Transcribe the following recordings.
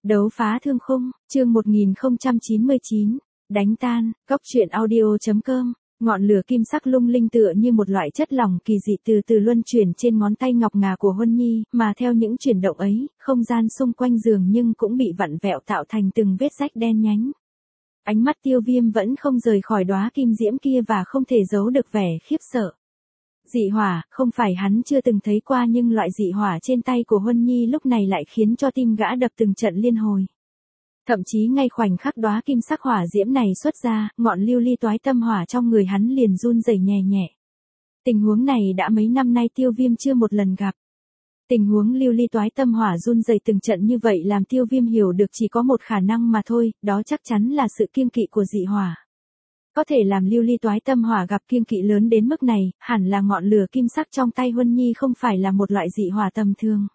Đấu phá thương khung, chương 1099, đánh tan, góc truyện audio.com, ngọn lửa kim sắc lung linh tựa như một loại chất lỏng kỳ dị từ từ luân chuyển trên ngón tay ngọc ngà của Huân Nhi, mà theo những chuyển động ấy, không gian xung quanh giường nhưng cũng bị vặn vẹo tạo thành từng vết rách đen nhánh. Ánh mắt Tiêu Viêm vẫn không rời khỏi đóa kim diễm kia và không thể giấu được vẻ khiếp sợ. Dị hỏa, không phải hắn chưa từng thấy qua nhưng loại dị hỏa trên tay của Huân Nhi lúc này lại khiến cho tim gã đập từng trận liên hồi. Thậm chí ngay khoảnh khắc đóa kim sắc hỏa diễm này xuất ra, ngọn lưu ly toái tâm hỏa trong người hắn liền run rẩy nhẹ nhẹ. Tình huống này đã mấy năm nay Tiêu Viêm chưa một lần gặp. Tình huống lưu ly toái tâm hỏa run rẩy từng trận như vậy làm Tiêu Viêm hiểu được chỉ có một khả năng mà thôi, đó chắc chắn là sự kiêng kỵ của dị hỏa. Có thể làm lưu ly toái tâm hỏa gặp kiêng kỵ lớn đến mức này, hẳn là ngọn lửa kim sắc trong tay Huân Nhi không phải là một loại dị hỏa tầm thường.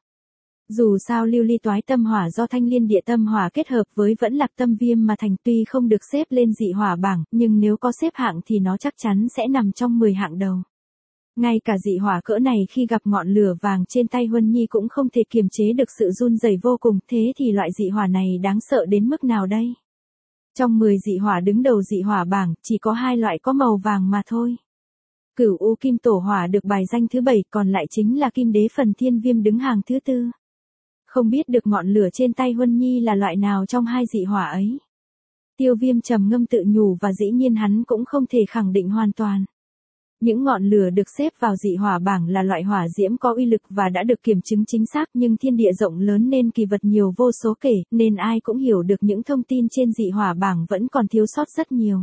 Dù sao lưu ly toái tâm hỏa do thanh liên địa tâm hỏa kết hợp với vẫn lạc tâm viêm mà thành, tuy không được xếp lên dị hỏa bảng, nhưng nếu có xếp hạng thì nó chắc chắn sẽ nằm trong 10 hạng đầu. Ngay cả dị hỏa cỡ này khi gặp ngọn lửa vàng trên tay Huân Nhi cũng không thể kiềm chế được sự run rẩy vô cùng, thế thì loại dị hỏa này đáng sợ đến mức nào đây? Trong 10 dị hỏa đứng đầu dị hỏa bảng, chỉ có 2 loại có màu vàng mà thôi. Cửu U Kim Tổ Hỏa được bài danh thứ 7, còn lại chính là Kim Đế Phần Thiên Viêm đứng hàng thứ 4. Không biết được ngọn lửa trên tay Huân Nhi là loại nào trong 2 dị hỏa ấy. Tiêu Viêm trầm ngâm tự nhủ và dĩ nhiên hắn cũng không thể khẳng định hoàn toàn. Những ngọn lửa được xếp vào dị hỏa bảng là loại hỏa diễm có uy lực và đã được kiểm chứng chính xác, nhưng thiên địa rộng lớn nên kỳ vật nhiều vô số kể, nên ai cũng hiểu được những thông tin trên dị hỏa bảng vẫn còn thiếu sót rất nhiều.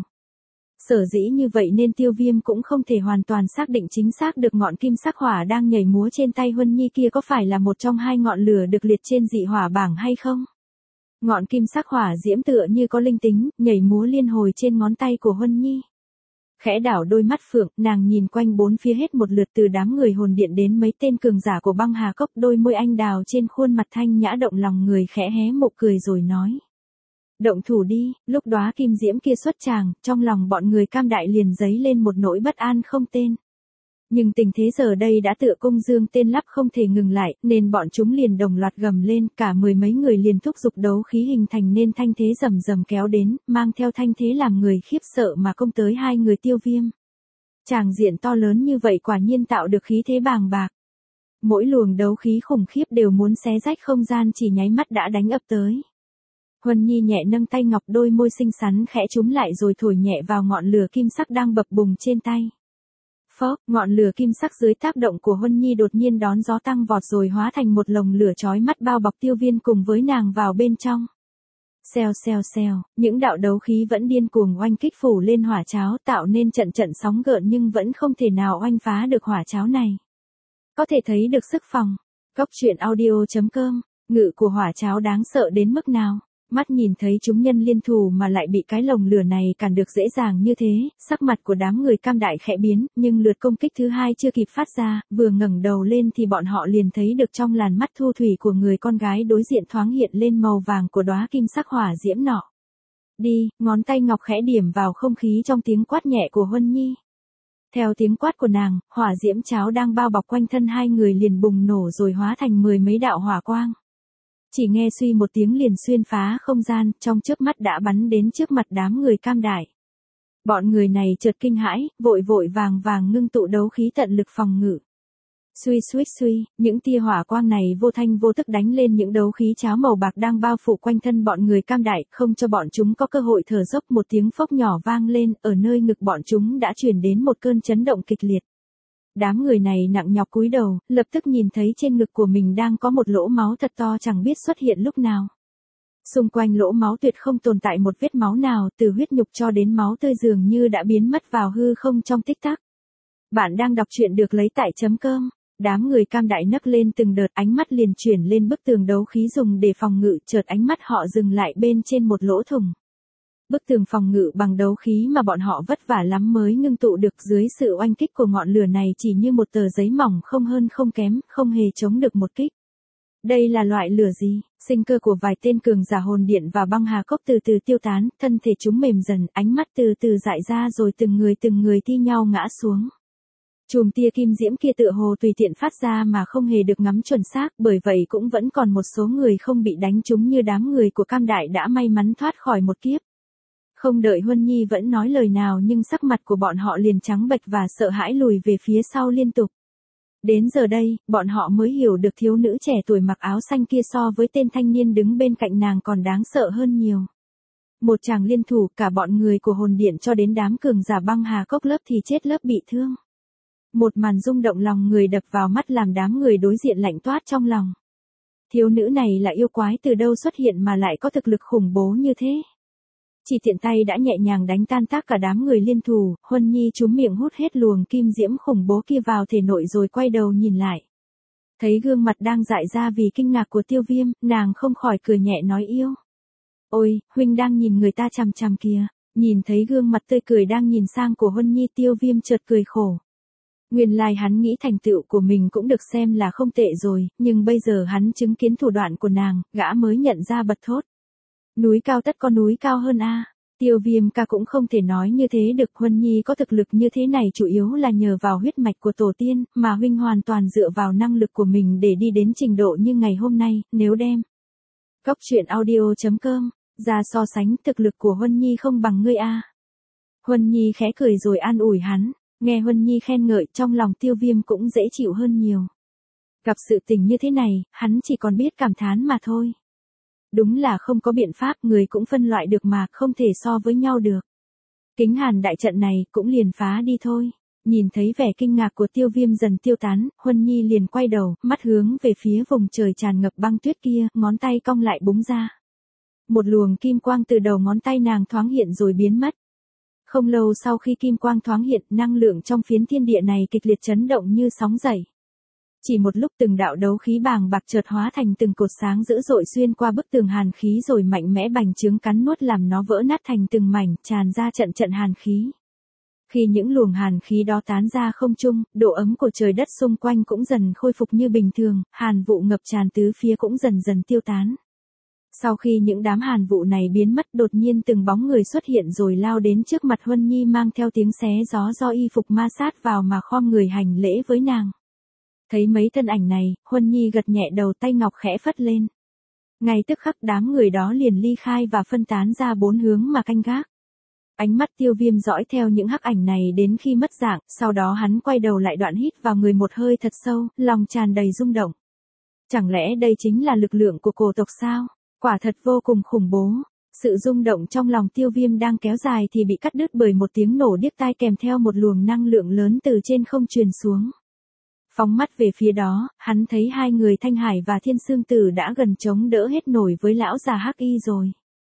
Sở dĩ như vậy nên Tiêu Viêm cũng không thể hoàn toàn xác định chính xác được ngọn kim sắc hỏa đang nhảy múa trên tay Huân Nhi kia có phải là một trong 2 ngọn lửa được liệt trên dị hỏa bảng hay không. Ngọn kim sắc hỏa diễm tựa như có linh tính, nhảy múa liên hồi trên ngón tay của Huân Nhi. Khẽ đảo đôi mắt phượng, nàng nhìn quanh bốn phía hết một lượt từ đám người hồn điện đến mấy tên cường giả của băng hà cốc, đôi môi anh đào trên khuôn mặt thanh nhã động lòng người, khẽ hé mộ cười rồi nói. Động thủ đi. Lúc đóa kim diễm kia xuất tràng, trong lòng bọn người Cam Đại liền dấy lên một nỗi bất an không tên. Nhưng tình thế giờ đây đã tựa cung dương tên lắp không thể ngừng lại, nên bọn chúng liền đồng loạt gầm lên, cả 10 mấy người liền thúc giục đấu khí hình thành nên thanh thế rầm rầm kéo đến, mang theo thanh thế làm người khiếp sợ mà công tới 2 người Tiêu Viêm. Tràng diện to lớn như vậy quả nhiên tạo được khí thế bàng bạc. Mỗi luồng đấu khí khủng khiếp đều muốn xé rách không gian, chỉ nháy mắt đã đánh ập tới. Huân Nhi nhẹ nâng tay ngọc, đôi môi xinh xắn khẽ chúm lại rồi thổi nhẹ vào ngọn lửa kim sắc đang bập bùng trên tay. Phốc, ngọn lửa kim sắc dưới tác động của Huân Nhi đột nhiên đón gió tăng vọt rồi hóa thành một lồng lửa chói mắt bao bọc Tiêu Viêm cùng với nàng vào bên trong. Xèo xèo xèo, những đạo đấu khí vẫn điên cuồng oanh kích phủ lên hỏa cháo, tạo nên trận trận sóng gợn nhưng vẫn không thể nào oanh phá được hỏa cháo này. Có thể thấy được sức phòng. Góc truyện audio.com, ngự của hỏa cháo đáng sợ đến mức nào. Mắt nhìn thấy chúng nhân liên thủ mà lại bị cái lồng lửa này cản được dễ dàng như thế, sắc mặt của đám người Cam Đại khẽ biến, nhưng lượt công kích thứ 2 chưa kịp phát ra, vừa ngẩng đầu lên thì bọn họ liền thấy được trong làn mắt thu thủy của người con gái đối diện thoáng hiện lên màu vàng của đóa kim sắc hỏa diễm nọ. Đi, ngón tay ngọc khẽ điểm vào không khí trong tiếng quát nhẹ của Huân Nhi. Theo tiếng quát của nàng, hỏa diễm cháo đang bao bọc quanh thân 2 người liền bùng nổ rồi hóa thành 10 mấy đạo hỏa quang. Chỉ nghe suy một tiếng liền xuyên phá không gian, trong chớp mắt đã bắn đến trước mặt đám người Cam Đại. Bọn người này chợt kinh hãi, vội vội vàng vàng ngưng tụ đấu khí tận lực phòng ngự. Suy, những tia hỏa quang này vô thanh vô tức đánh lên những đấu khí cháo màu bạc đang bao phủ quanh thân bọn người Cam Đại, không cho bọn chúng có cơ hội thở dốc. Một tiếng phốc nhỏ vang lên, ở nơi ngực bọn chúng đã truyền đến một cơn chấn động kịch liệt. Đám người này nặng nhọc cúi đầu, lập tức nhìn thấy trên ngực của mình đang có một lỗ máu thật to chẳng biết xuất hiện lúc nào. Xung quanh lỗ máu tuyệt không tồn tại một vết máu nào, từ huyết nhục cho đến máu tươi dường như đã biến mất vào hư không trong tích tắc. Bạn đang đọc truyện được lấy tại .com. Đám người Cam Đại nấc lên từng đợt, ánh mắt liền chuyển lên bức tường đấu khí dùng để phòng ngự, chợt ánh mắt họ dừng lại bên trên một lỗ thủng. Bức tường phòng ngự bằng đấu khí mà bọn họ vất vả lắm mới ngưng tụ được dưới sự oanh kích của ngọn lửa này chỉ như một tờ giấy mỏng không hơn không kém, không hề chống được một kích. Đây là loại lửa gì? Sinh cơ của vài tên cường giả hồn điện và băng hà cốc từ từ tiêu tán, thân thể chúng mềm dần, ánh mắt từ từ dại ra rồi từng người thi nhau ngã xuống. Chùm tia kim diễm kia tựa hồ tùy tiện phát ra mà không hề được ngắm chuẩn xác, bởi vậy cũng vẫn còn một số người không bị đánh trúng như đám người của Cam Đại đã may mắn thoát khỏi một kiếp. Không đợi Huân Nhi vẫn nói lời nào nhưng sắc mặt của bọn họ liền trắng bệch và sợ hãi lùi về phía sau liên tục. Đến giờ đây, bọn họ mới hiểu được thiếu nữ trẻ tuổi mặc áo xanh kia so với tên thanh niên đứng bên cạnh nàng còn đáng sợ hơn nhiều. Một chàng liên thủ, cả bọn người của hồn điện cho đến đám cường giả băng hà cốc lớp thì chết lớp bị thương. Một màn rung động lòng người đập vào mắt làm đám người đối diện lạnh toát trong lòng. Thiếu nữ này là yêu quái từ đâu xuất hiện mà lại có thực lực khủng bố như thế. Chỉ tiện tay đã nhẹ nhàng đánh tan tác cả đám người liên thủ, Huân Nhi trúm miệng hút hết luồng kim diễm khủng bố kia vào thể nội rồi quay đầu nhìn lại. Thấy gương mặt đang dại ra vì kinh ngạc của Tiêu Viêm, nàng không khỏi cười nhẹ nói yêu. Ôi, huynh đang nhìn người ta chằm chằm kìa. Nhìn thấy gương mặt tươi cười đang nhìn sang của Huân Nhi, Tiêu Viêm chợt cười khổ. Nguyên lai hắn nghĩ thành tựu của mình cũng được xem là không tệ rồi, nhưng bây giờ hắn chứng kiến thủ đoạn của nàng, gã mới nhận ra bật thốt. Núi cao tất có núi cao hơn a. Tiêu Viêm ca cũng không thể nói như thế được, Huân Nhi có thực lực như thế này chủ yếu là nhờ vào huyết mạch của tổ tiên, mà huynh hoàn toàn dựa vào năng lực của mình để đi đến trình độ như ngày hôm nay, nếu đem. Cốc truyện audio.com, ra so sánh thực lực của Huân Nhi không bằng ngươi a. Huân Nhi khẽ cười rồi an ủi hắn, nghe Huân Nhi khen ngợi trong lòng Tiêu Viêm cũng dễ chịu hơn nhiều. Gặp sự tình như thế này, hắn chỉ còn biết cảm thán mà thôi. Đúng là không có biện pháp, người cũng phân loại được mà, không thể so với nhau được. Kính Hàn đại trận này cũng liền phá đi thôi. Nhìn thấy vẻ kinh ngạc của Tiêu Viêm dần tiêu tán, Huân Nhi liền quay đầu, mắt hướng về phía vùng trời tràn ngập băng tuyết kia, ngón tay cong lại búng ra. Một luồng kim quang từ đầu ngón tay nàng thoáng hiện rồi biến mất. Không lâu sau khi kim quang thoáng hiện, năng lượng trong phiến thiên địa này kịch liệt chấn động như sóng dậy. Chỉ một lúc từng đạo đấu khí bàng bạc chợt hóa thành từng cột sáng dữ dội xuyên qua bức tường hàn khí rồi mạnh mẽ bành trướng cắn nuốt làm nó vỡ nát thành từng mảnh, tràn ra trận trận hàn khí. Khi những luồng hàn khí đó tán ra không trung, độ ấm của trời đất xung quanh cũng dần khôi phục như bình thường, hàn vụ ngập tràn tứ phía cũng dần dần tiêu tán. Sau khi những đám hàn vụ này biến mất, đột nhiên từng bóng người xuất hiện rồi lao đến trước mặt Huân Nhi mang theo tiếng xé gió do y phục ma sát vào mà khom người hành lễ với nàng. Thấy mấy thân ảnh này, Huân Nhi gật nhẹ đầu, tay ngọc khẽ phất lên. Ngay tức khắc đám người đó liền ly khai và phân tán ra bốn hướng mà canh gác. Ánh mắt Tiêu Viêm dõi theo những hắc ảnh này đến khi mất dạng, sau đó hắn quay đầu lại đoạn hít vào người một hơi thật sâu, lòng tràn đầy rung động. Chẳng lẽ đây chính là lực lượng của cổ tộc sao? Quả thật vô cùng khủng bố. Sự rung động trong lòng Tiêu Viêm đang kéo dài thì bị cắt đứt bởi một tiếng nổ điếc tai kèm theo một luồng năng lượng lớn từ trên không truyền xuống. Phóng mắt về phía đó, hắn thấy hai người Thanh Hải và Thiên Sương Tử đã gần chống đỡ hết nổi với lão già hắc y rồi.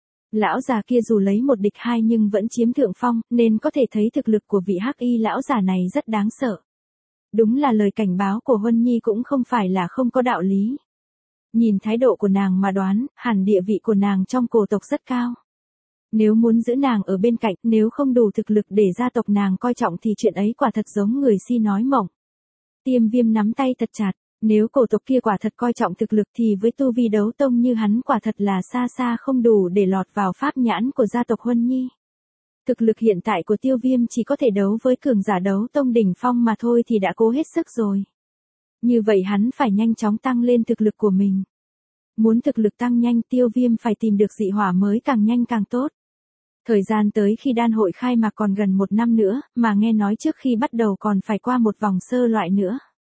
Lão già kia dù lấy một địch hai nhưng vẫn chiếm thượng phong, nên có thể thấy thực lực của vị hắc y lão già này rất đáng sợ. Đúng là lời cảnh báo của Huân Nhi cũng không phải là không có đạo lý. Nhìn thái độ của nàng mà đoán, hẳn địa vị của nàng trong cổ tộc rất cao. Nếu muốn giữ nàng ở bên cạnh, nếu không đủ thực lực để gia tộc nàng coi trọng thì chuyện ấy quả thật giống người si nói mộng. Tiêm Viêm nắm tay thật chặt, nếu cổ tộc kia quả thật coi trọng thực lực thì với tu vi đấu tông như hắn quả thật là xa xa không đủ để lọt vào pháp nhãn của gia tộc Huân Nhi. Thực lực hiện tại của Tiêu Viêm chỉ có thể đấu với cường giả đấu tông đỉnh phong mà thôi thì đã cố hết sức rồi. Như vậy hắn phải nhanh chóng tăng lên thực lực của mình. Muốn thực lực tăng nhanh, Tiêu Viêm phải tìm được dị hỏa mới càng nhanh càng tốt. Thời gian tới khi đan hội khai mạc còn gần 1 năm nữa, mà nghe nói trước khi bắt đầu còn phải qua một vòng sơ loại nữa.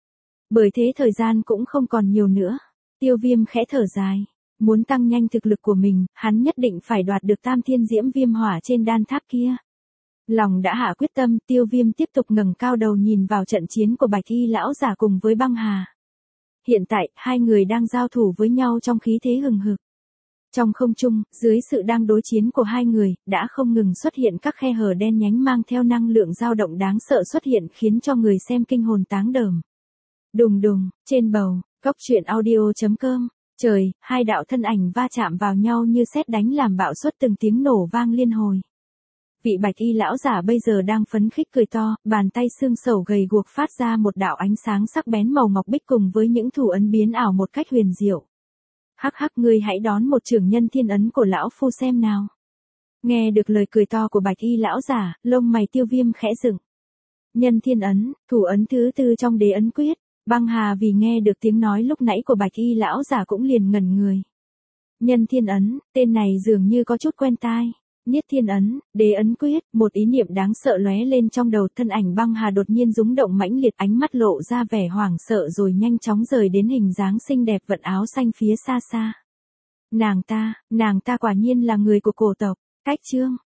Bởi thế thời gian cũng không còn nhiều nữa. Tiêu Viêm khẽ thở dài. Muốn tăng nhanh thực lực của mình, hắn nhất định phải đoạt được tam thiên diễm viêm hỏa trên đan tháp kia. Lòng đã hạ quyết tâm, Tiêu Viêm tiếp tục ngẩng cao đầu nhìn vào trận chiến của Bạch Y lão giả cùng với Băng Hà. Hiện tại, hai người đang giao thủ với nhau trong khí thế hừng hực. Trong không trung, dưới sự đang đối chiến của hai người, đã không ngừng xuất hiện các khe hở đen nhánh mang theo năng lượng dao động đáng sợ xuất hiện khiến cho người xem kinh hồn táng đờm. Đùng đùng, trên bầu, cốc truyện audio.com, trời, hai đạo thân ảnh va chạm vào nhau như sét đánh làm bạo xuất từng tiếng nổ vang liên hồi. Vị Bạch Y lão giả bây giờ đang phấn khích cười to, bàn tay xương sẩu gầy guộc phát ra một đạo ánh sáng sắc bén màu ngọc bích cùng với những thủ ấn biến ảo một cách huyền diệu. Hắc hắc, ngươi hãy đón một trưởng nhân thiên ấn của lão phu xem nào. Nghe được lời cười to của Bạch Y lão giả, lông mày Tiêu Viêm khẽ dựng. Nhân thiên ấn, thủ ấn thứ tư trong đế ấn quyết. Băng Hà vì nghe được tiếng nói lúc nãy của Bạch Y lão giả cũng liền ngẩn người. Nhân thiên ấn, tên này dường như có chút quen tai. Niết thiên ấn, đế ấn quyết, một ý niệm đáng sợ lóe lên trong đầu, thân ảnh Băng Hà đột nhiên rúng động mãnh liệt, ánh mắt lộ ra vẻ hoảng sợ rồi nhanh chóng rời đến hình dáng xinh đẹp vận áo xanh phía xa xa. Nàng ta quả nhiên là người của cổ tộc. Cách chương